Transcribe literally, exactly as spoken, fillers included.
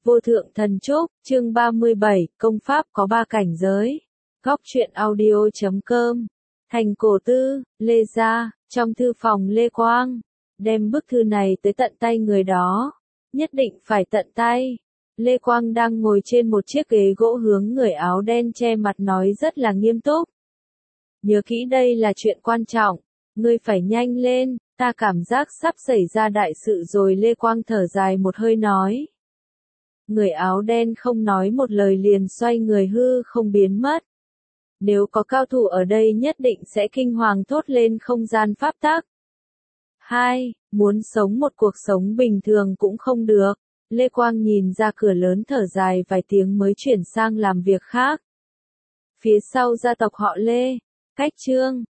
Vô thượng thần trúc, chương ba mươi bảy, công pháp có ba cảnh giới. Góc truyện audio chấm com. Thành Cổ Tư, Lê Gia, trong thư phòng Lê Quang. Đem bức thư này tới tận tay người đó. Nhất định phải tận tay. Lê Quang đang ngồi trên một chiếc ghế gỗ hướng người áo đen che mặt nói rất là nghiêm túc. Nhớ kỹ đây là chuyện quan trọng. Ngươi phải nhanh lên, ta cảm giác sắp xảy ra đại sự rồi. Lê Quang thở dài một hơi nói. Người áo đen không nói một lời liền xoay người hư không biến mất. Nếu có cao thủ ở đây nhất định sẽ kinh hoàng thốt lên không gian pháp tắc. Hai, muốn sống một cuộc sống bình thường cũng không được. Lê Quang nhìn ra cửa lớn thở dài vài tiếng mới chuyển sang làm việc khác. Phía sau gia tộc họ Lê, cách Trương,